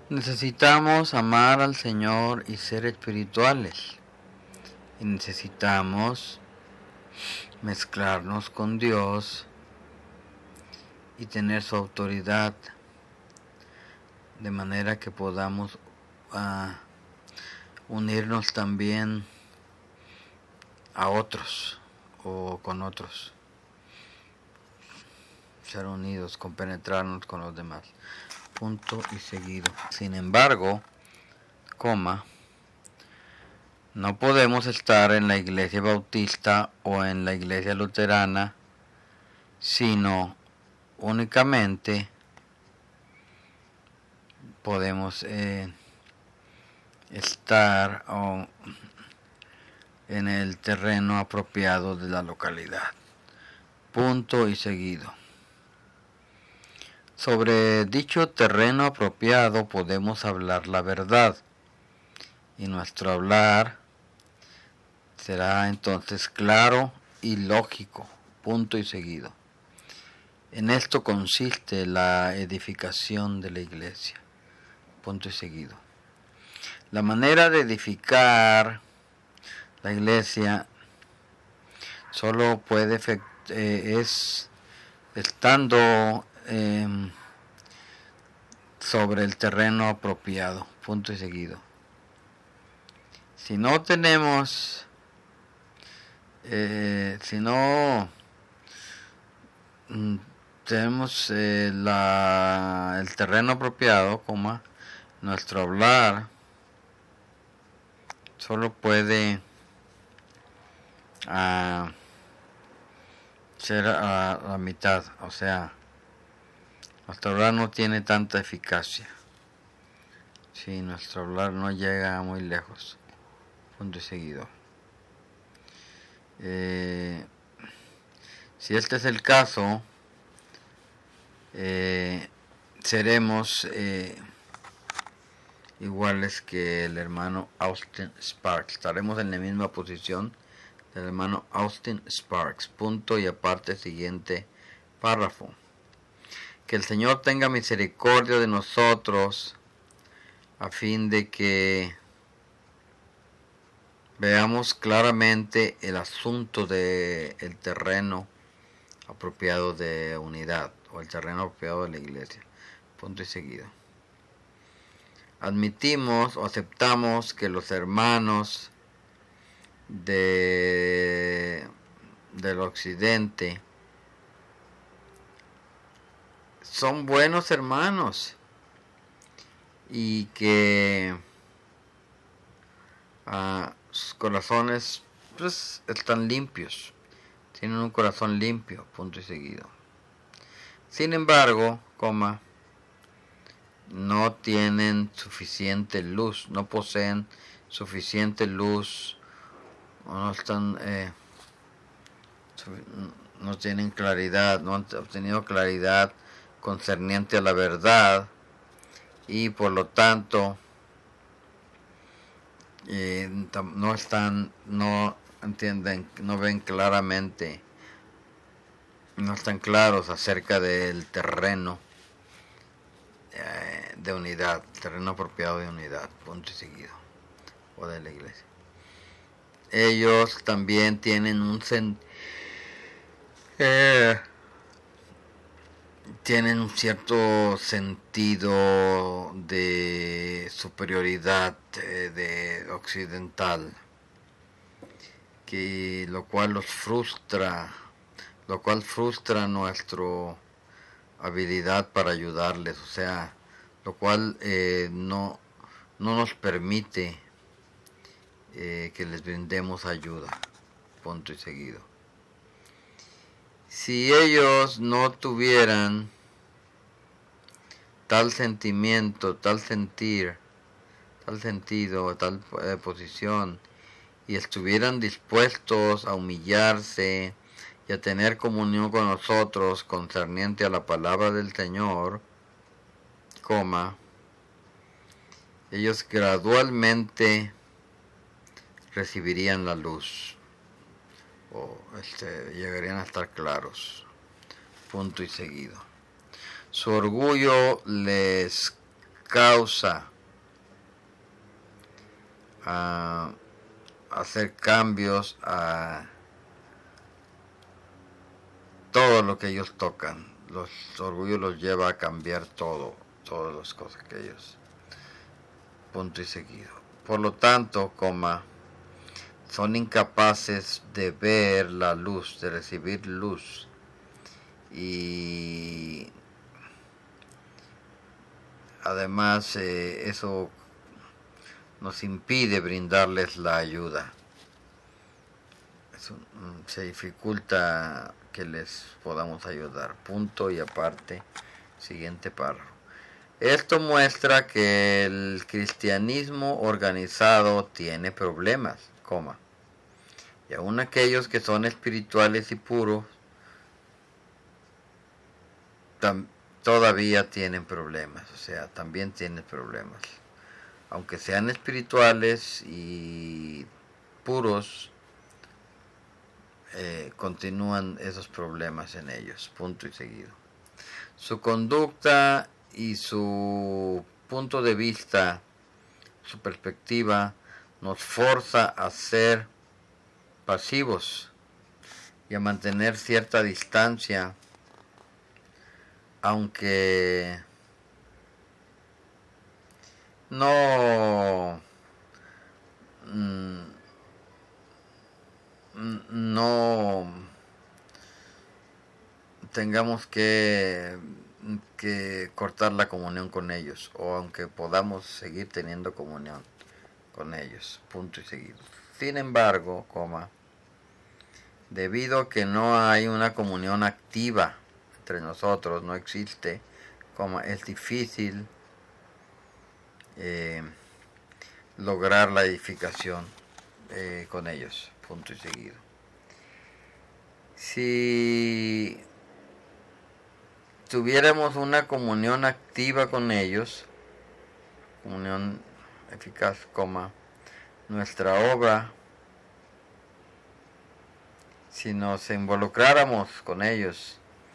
Necesitamos amar al Señor y ser espirituales. Y necesitamos mezclarnos con Dios y tener su autoridad, de manera que podamos unirnos también a otros o con otros, ser unidos, compenetrarnos con los demás. Punto y seguido. Sin embargo, no podemos estar en la iglesia bautista o en la iglesia luterana, sino únicamente podemos estar en el terreno apropiado de la localidad. Punto y seguido. Sobre dicho terreno apropiado podemos hablar la verdad, y nuestro hablar será entonces claro y lógico. Punto y seguido. En esto consiste la edificación de la iglesia. Punto y seguido. La manera de edificar la iglesia solo puede es estando sobre el terreno apropiado. Punto y seguido. Si no tenemos el terreno apropiado, nuestro hablar solo puede ser a la mitad, o sea, nuestro hablar no tiene tanta eficacia. Si nuestro hablar no llega muy lejos. Punto y seguido. Si este es el caso, seremos iguales que el hermano Austin Sparks. Estaremos en la misma posición del hermano Austin Sparks. Punto y aparte, siguiente párrafo. Que el Señor tenga misericordia de nosotros, a fin de que veamos claramente el asunto del terreno apropiado de unidad, o el terreno apropiado de la iglesia. Punto y seguido. Admitimos o aceptamos que los hermanos del occidente son buenos hermanos y que sus corazones pues están limpios, tienen un corazón limpio. Punto y seguido. Sin embargo, no tienen suficiente luz, no poseen suficiente luz, o no están no tienen claridad, no han obtenido claridad concerniente a la verdad, y por lo tanto no entienden, no ven claramente, no están claros acerca del terreno de unidad, terreno apropiado de unidad. Punto y seguido. O de la iglesia. Ellos también tienen tienen un cierto sentido de superioridad de occidental, lo cual frustra nuestra habilidad para ayudarles, o sea, lo cual no nos permite que les brindemos ayuda. Punto y seguido. Si ellos no tuvieran tal sentimiento, tal sentido, tal posición, y estuvieran dispuestos a humillarse y a tener comunión con nosotros concerniente a la palabra del Señor, ellos gradualmente recibirían la luz, o llegarían a estar claros. Punto y seguido. Su orgullo les causa a hacer cambios a todo lo que ellos tocan. Los orgullos los lleva a cambiar todo, todas las cosas que ellos. Punto y seguido. Por lo tanto, son incapaces de ver la luz, de recibir luz. Y además eso nos impide brindarles la ayuda. Se dificulta que les podamos ayudar. Punto y aparte, siguiente párrafo. Esto muestra que el cristianismo organizado tiene problemas, y aun aquellos que son espirituales y puros todavía tienen problemas, o sea, también tienen problemas. Aunque sean espirituales y puros, continúan esos problemas en ellos, punto y seguido. Su conducta y su punto de vista, su perspectiva, nos forza a ser pasivos y a mantener cierta distancia, aunque no tengamos que cortar la comunión con ellos, o aunque podamos seguir teniendo comunión con ellos, punto y seguido. Sin embargo, debido a que no hay una comunión activa entre nosotros, no existe, es difícil lograr la edificación con ellos, punto y seguido. Si tuviéramos una comunión activa con ellos, comunión eficaz, nuestra obra, si nos involucráramos con ellos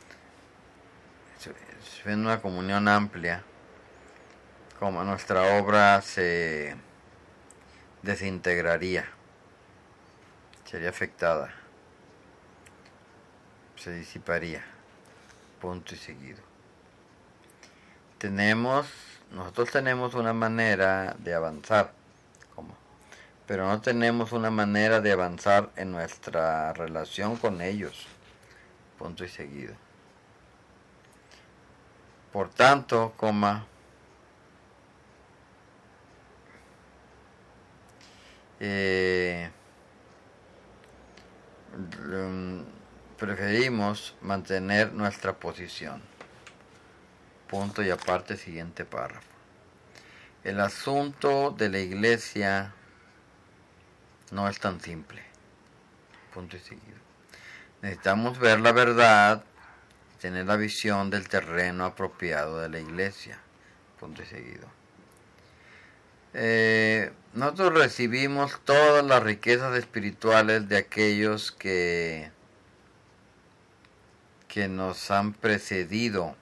en una comunión amplia, nuestra obra se desintegraría, sería afectada, se disiparía, punto y seguido. Nosotros tenemos una manera de avanzar, pero no tenemos una manera de avanzar en nuestra relación con ellos, punto y seguido. Por tanto, preferimos mantener nuestra posición. Punto y aparte, siguiente párrafo. El asunto de la iglesia no es tan simple. Punto y seguido. Necesitamos ver la verdad, tener la visión del terreno apropiado de la iglesia. Punto y seguido. Nosotros recibimos todas las riquezas espirituales de aquellos que nos han precedido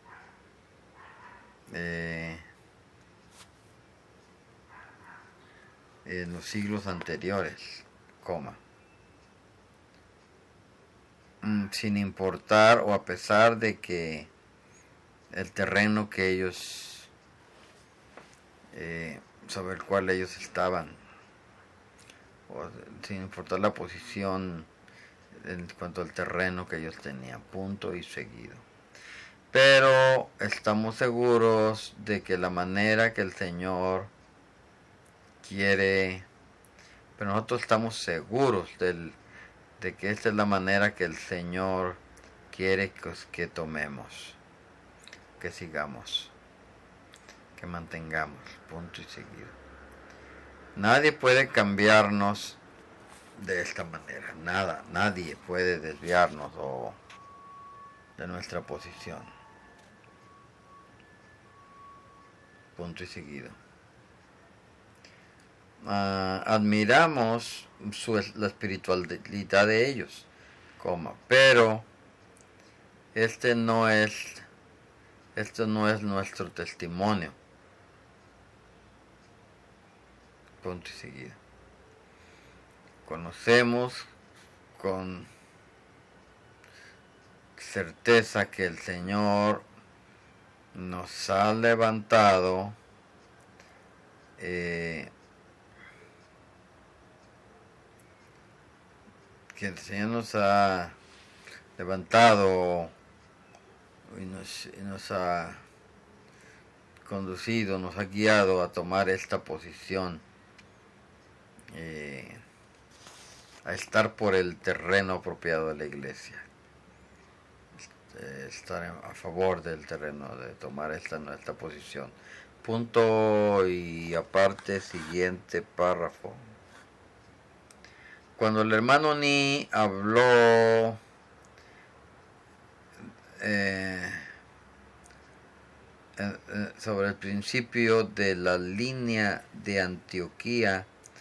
en los siglos anteriores, sin importar o a pesar de que el terreno que ellos sobre el cual ellos estaban, o sin importar la posición en cuanto al terreno que ellos tenían, punto y seguido. Pero estamos seguros de que la manera que el Señor quiere, pero nosotros estamos seguros de que esta es la manera que el Señor quiere que tomemos, que sigamos, que mantengamos, punto y seguido. Nadie puede cambiarnos de esta manera, nadie puede desviarnos de nuestra posición, punto y seguido. Admiramos la espiritualidad de ellos, pero este no es nuestro testimonio, punto y seguido. Conocemos con certeza que el Señor nos ha levantado que el Señor nos ha levantado y nos ha conducido, nos ha guiado a tomar esta posición, a estar por el terreno apropiado de la iglesia, estar a favor del terreno, de tomar esta posición. Punto y aparte, siguiente párrafo. Cuando el hermano Ni habló sobre el principio de la línea de Antioquía,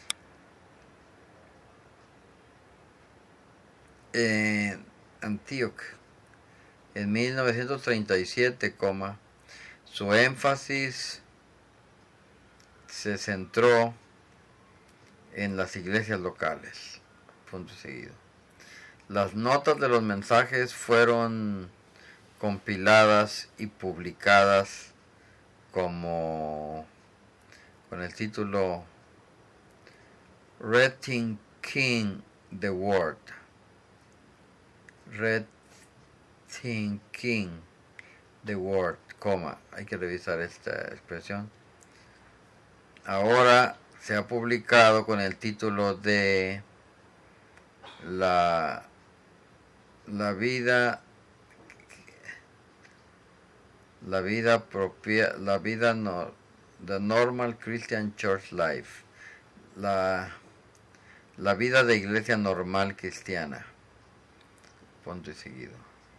Antioch, en 1937, su énfasis se centró en las iglesias locales. Punto seguido. Las notas de los mensajes fueron compiladas y publicadas con el título Rethinking the Word. Rethinking the Word, hay que revisar esta expresión. Ahora se ha publicado con el título de la vida the Normal Christian Church Life, la vida de iglesia normal cristiana. Punto y seguido.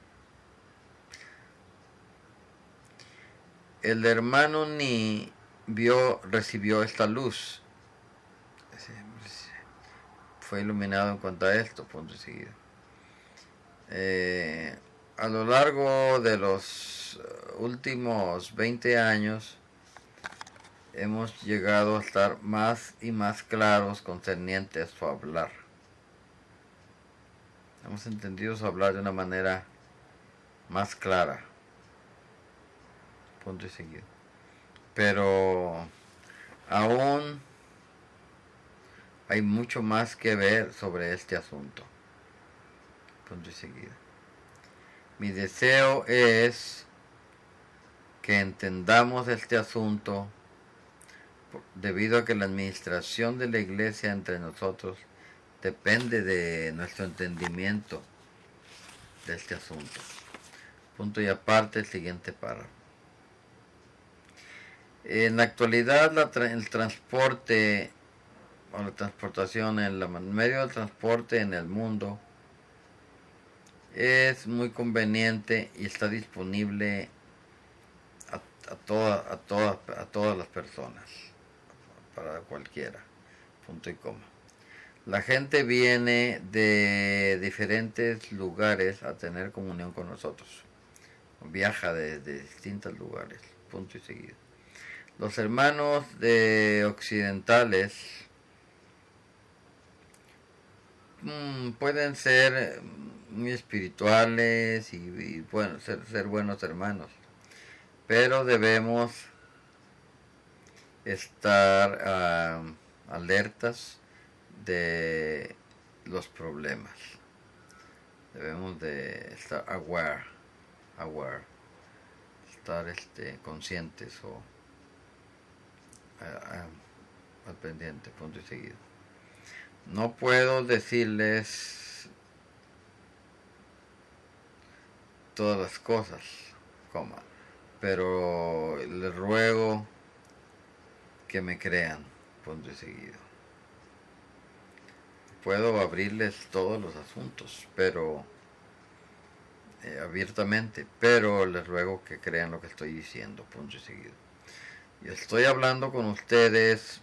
El hermano Ni recibió esta luz, fue iluminado en cuanto a esto. Punto y seguido. A lo largo de los últimos 20 años hemos llegado a estar más y más claros concernientes a su hablar. Hemos entendido su hablar de una manera más clara. Punto y seguido. Pero aún hay mucho más que ver sobre este asunto. Punto y seguido. Mi deseo es que entendamos este asunto debido a que la administración de la iglesia entre nosotros depende de nuestro entendimiento de este asunto. Punto y aparte, el siguiente párrafo. En la actualidad el transporte o la transportación, el medio de transporte en el mundo es muy conveniente y está disponible a todas las personas, para cualquiera. Punto y coma. La gente viene de diferentes lugares a tener comunión con nosotros. Viaja de distintos lugares. Punto y seguido. Los hermanos occidentales pueden ser muy espirituales y bueno, ser buenos hermanos, pero debemos estar alertas de los problemas. Debemos de estar aware, estar conscientes o al pendiente. Punto y seguido. No puedo decirles todas las cosas, pero les ruego que me crean. Punto y seguido. Puedo abrirles todos los asuntos, pero abiertamente, pero les ruego que crean lo que estoy diciendo. Punto y seguido. Y estoy hablando con ustedes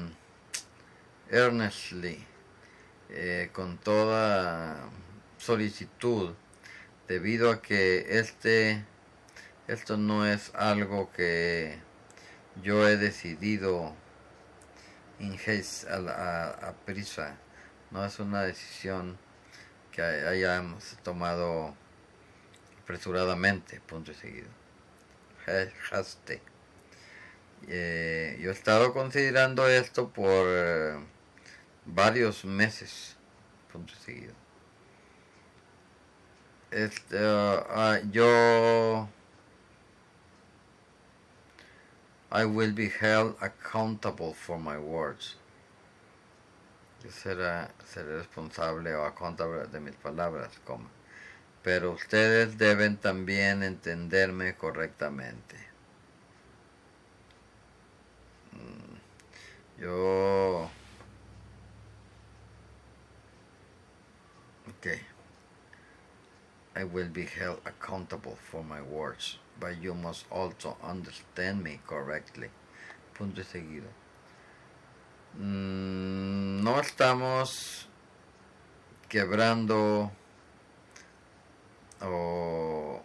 earnestly, con toda solicitud, debido a que esto no es algo que yo he decidido in haste, a prisa. No es una decisión que hayamos tomado apresuradamente, punto y seguido. Haste. Yo he estado considerando esto por varios meses, punto y seguido. I will be held accountable for my words. Yo seré responsable o accountable de mis palabras, pero ustedes deben también entenderme correctamente. Okay. I will be held accountable for my words, but you must also understand me correctly. Punto y seguido. No estamos quebrando o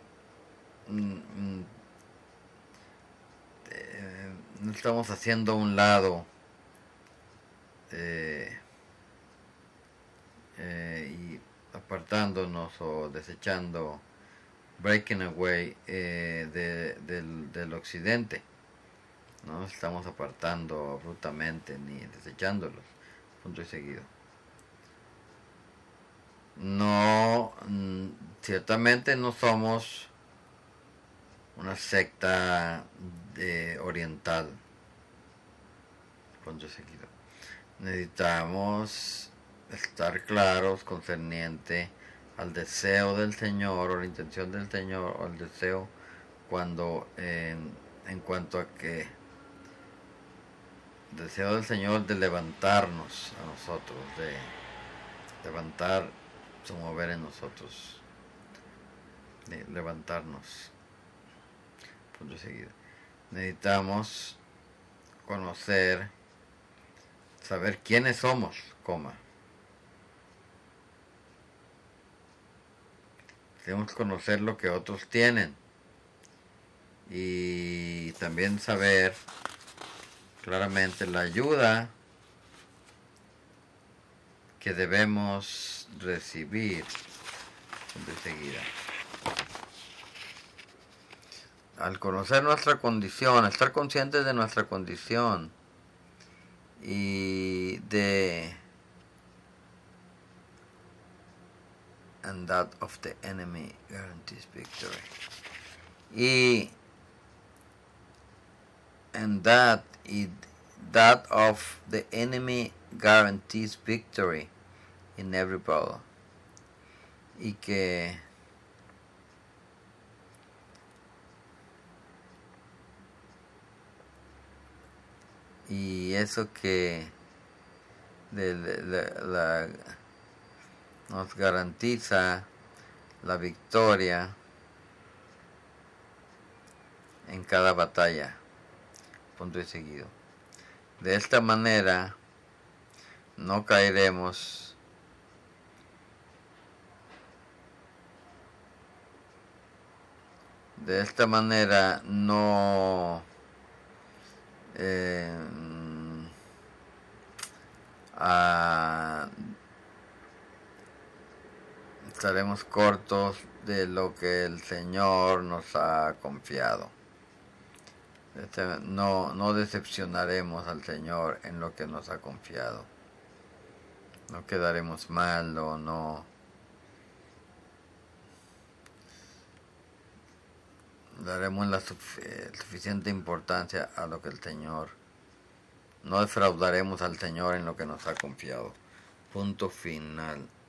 no estamos haciendo a un lado y apartándonos o desechando, breaking away del occidente. No nos estamos apartando abruptamente ni desechándolos, punto y seguido. No, ciertamente no somos una secta oriental, punto y seguido. Necesitamos estar claros concerniente al deseo del Señor o la intención del Señor o el deseo cuando en cuanto a que el deseo del Señor de levantarnos a nosotros, de levantar su mover en nosotros, de levantarnos, punto y seguido. Necesitamos conocer, saber quiénes somos, Debemos conocer lo que otros tienen y también saber claramente la ayuda que debemos recibir enseguida. Al conocer nuestra condición, estar conscientes de nuestra condición y and that of the enemy guarantees victory. And that of the enemy guarantees victory in every battle. Y que eso que nos garantiza la victoria en cada batalla, punto y seguido. De esta manera no caeremos no estaremos cortos de lo que el Señor nos ha confiado. No decepcionaremos al Señor en lo que nos ha confiado. No quedaremos mal o no daremos la suficiente importancia a lo que el Señor. No defraudaremos al Señor en lo que nos ha confiado. Punto final.